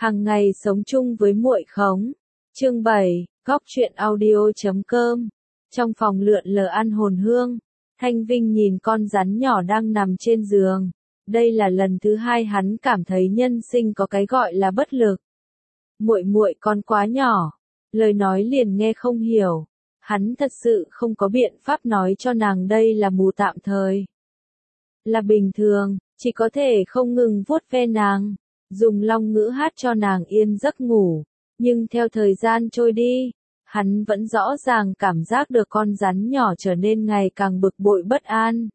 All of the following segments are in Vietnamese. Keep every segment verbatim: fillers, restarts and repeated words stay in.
Hàng ngày sống chung với muội khống. Chương bảy, góc truyện audio chấm com. Trong phòng lượn lờ An Hồn Hương, Thanh Vinh nhìn con rắn nhỏ đang nằm trên giường. Đây là lần thứ hai hắn cảm thấy nhân sinh có cái gọi là bất lực. Muội muội con quá nhỏ, lời nói liền nghe không hiểu. Hắn thật sự không có biện pháp nói cho nàng đây là mù tạm thời. Là bình thường, chỉ có thể không ngừng vuốt ve nàng, dùng long ngữ hát cho nàng yên giấc ngủ. Nhưng theo thời gian trôi đi, hắn vẫn rõ ràng cảm giác được con rắn nhỏ trở nên ngày càng bực bội bất an.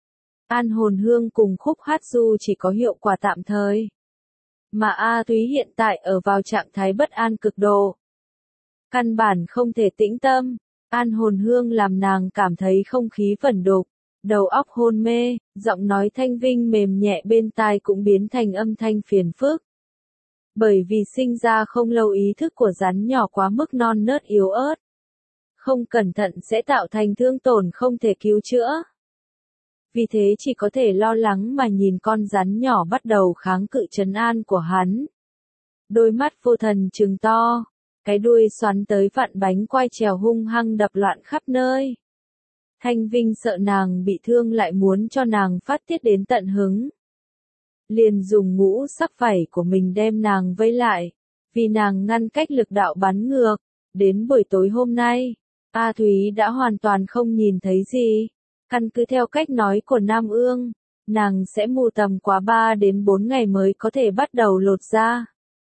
An Hồn Hương cùng khúc hát du chỉ có hiệu quả tạm thời. Mà A Túy hiện tại ở vào trạng thái bất an cực độ. Căn bản không thể tĩnh tâm, An Hồn Hương làm nàng cảm thấy không khí vẩn đục, đầu óc hôn mê, giọng nói Thanh Vinh mềm nhẹ bên tai cũng biến thành âm thanh phiền phức. Bởi vì sinh ra không lâu ý thức của rắn nhỏ quá mức non nớt yếu ớt. Không cẩn thận sẽ tạo thành thương tổn không thể cứu chữa. Vì thế chỉ có thể lo lắng mà nhìn con rắn nhỏ bắt đầu kháng cự trấn an của hắn. Đôi mắt vô thần trừng to, cái đuôi xoắn tới vặn bánh quai trèo hung hăng đập loạn khắp nơi. Thanh Vinh sợ nàng bị thương lại muốn cho nàng phát tiết đến tận hứng. Liền dùng ngũ sắc vảy của mình đem nàng vây lại, vì nàng ngăn cách lực đạo bắn ngược. Đến buổi tối hôm nay, A Thúy đã hoàn toàn không nhìn thấy gì. Căn cứ theo cách nói của Nam Ương, nàng sẽ mù tầm quá ba đến bốn ngày mới có thể bắt đầu lột da.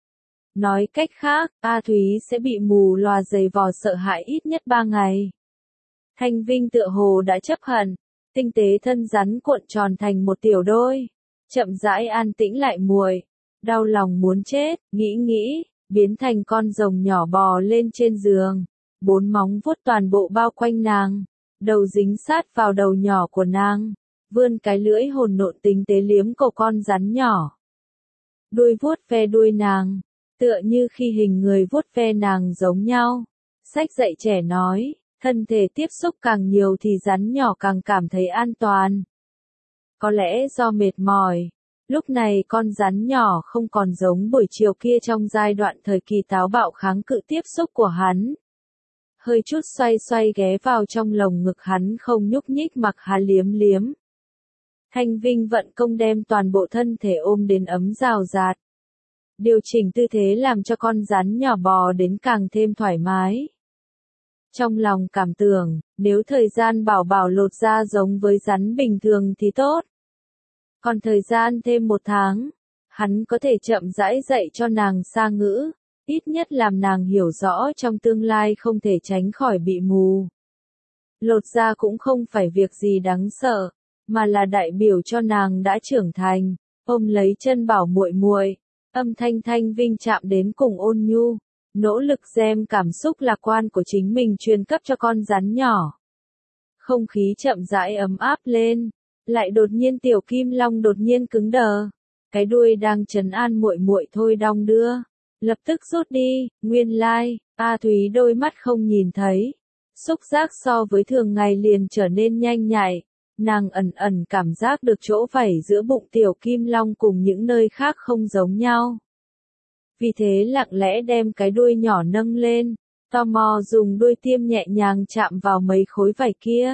Nói cách khác, A Thúy sẽ bị mù lòa dày vò sợ hãi ít nhất ba ngày. Thanh Vinh tựa hồ đã chấp hận, tinh tế thân rắn cuộn tròn thành một tiểu đôi, chậm rãi an tĩnh lại muội, đau lòng muốn chết, nghĩ nghĩ, biến thành con rồng nhỏ bò lên trên giường, bốn móng vuốt toàn bộ bao quanh nàng, đầu dính sát vào đầu nhỏ của nàng, vươn cái lưỡi hồn nộn tinh tế liếm cổ con rắn nhỏ. Đuôi vuốt ve đuôi nàng, tựa như khi hình người vuốt ve nàng giống nhau. Sách dạy trẻ nói, thân thể tiếp xúc càng nhiều thì rắn nhỏ càng cảm thấy an toàn. Có lẽ do mệt mỏi, lúc này con rắn nhỏ không còn giống buổi chiều kia trong giai đoạn thời kỳ táo bạo kháng cự tiếp xúc của hắn. Hơi chút xoay xoay ghé vào trong lồng ngực hắn không nhúc nhích mặc hắn liếm liếm. Thanh Vinh vận công đem toàn bộ thân thể ôm đến ấm rào rạt. Điều chỉnh tư thế làm cho con rắn nhỏ bò đến càng thêm thoải mái. Trong lòng cảm tưởng, nếu thời gian bảo bảo lột da giống với rắn bình thường thì tốt. Còn thời gian thêm một tháng, hắn có thể chậm rãi dạy cho nàng xa ngữ, ít nhất làm nàng hiểu rõ trong tương lai không thể tránh khỏi bị mù. Lột da cũng không phải việc gì đáng sợ, mà là đại biểu cho nàng đã trưởng thành. Ôm lấy chân bảo muội muội, âm thanh Thanh Vinh chạm đến cùng ôn nhu, nỗ lực đem cảm xúc lạc quan của chính mình truyền cấp cho con rắn nhỏ. Không khí chậm rãi ấm áp lên, lại đột nhiên tiểu kim long đột nhiên cứng đờ, cái đuôi đang trấn an muội muội thôi đong đưa, lập tức rút đi. Nguyên lai, A Thúy đôi mắt không nhìn thấy, xúc giác so với thường ngày liền trở nên nhanh nhạy. Nàng ẩn ẩn cảm giác được chỗ vảy giữa bụng tiểu kim long cùng những nơi khác không giống nhau. Vì thế lặng lẽ đem cái đuôi nhỏ nâng lên, tò mò dùng đuôi tiêm nhẹ nhàng chạm vào mấy khối vảy kia.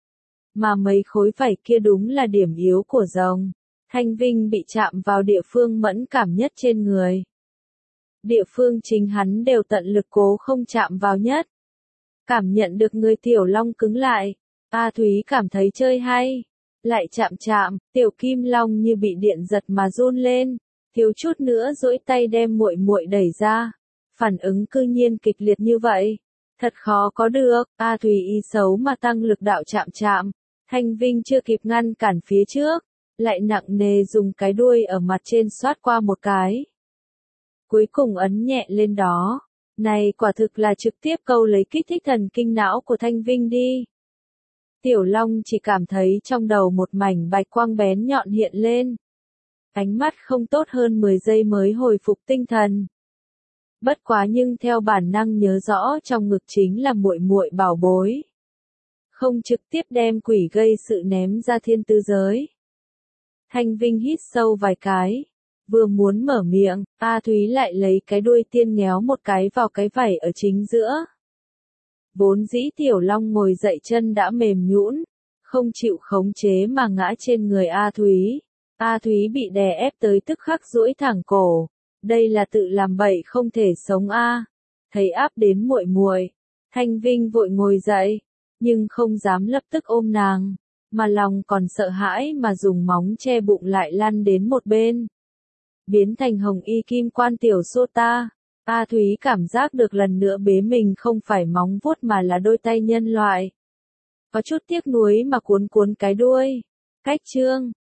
Mà mấy khối vảy kia đúng là điểm yếu của rồng. Thanh Vinh bị chạm vào địa phương mẫn cảm nhất trên người. Địa phương chính hắn đều tận lực cố không chạm vào nhất. Cảm nhận được người tiểu long cứng lại. A Thúy cảm thấy chơi hay, lại chạm chạm, tiểu kim long như bị điện giật mà run lên, thiếu chút nữa duỗi tay đem muội muội đẩy ra. Phản ứng cư nhiên kịch liệt như vậy, thật khó có được. A Thúy ý xấu mà tăng lực đạo chạm chạm, Thanh Vinh chưa kịp ngăn cản phía trước, lại nặng nề dùng cái đuôi ở mặt trên xoát qua một cái. Cuối cùng ấn nhẹ lên đó, này quả thực là trực tiếp câu lấy kích thích thần kinh não của Thanh Vinh đi. Tiểu Long chỉ cảm thấy trong đầu một mảnh bạch quang bén nhọn hiện lên. Ánh mắt không tốt hơn mười giây mới hồi phục tinh thần. Bất quá nhưng theo bản năng nhớ rõ trong ngực chính là muội muội bảo bối. Không trực tiếp đem quỷ gây sự ném ra thiên tư giới. Thanh Vinh hít sâu vài cái, Vừa muốn mở miệng, A Thúy lại lấy cái đuôi tiên ngéo một cái vào cái vảy ở chính giữa. Vốn dĩ Tiểu Long ngồi dậy chân đã mềm nhũn, không chịu khống chế mà ngã trên người A Thúy. A Thúy bị đè ép tới tức khắc duỗi thẳng cổ. Đây là tự làm bậy không thể sống a. Thấy áp đến muội muội, Thanh Vinh vội ngồi dậy, nhưng không dám lập tức ôm nàng, mà lòng còn sợ hãi mà dùng móng che bụng lại lăn đến một bên. Biến thành hồng y kim quan tiểu sô ta. A Thúy cảm giác được lần nữa bế mình không phải móng vuốt mà là đôi tay nhân loại. Có chút tiếc nuối mà cuốn cuốn cái đuôi. Cách chương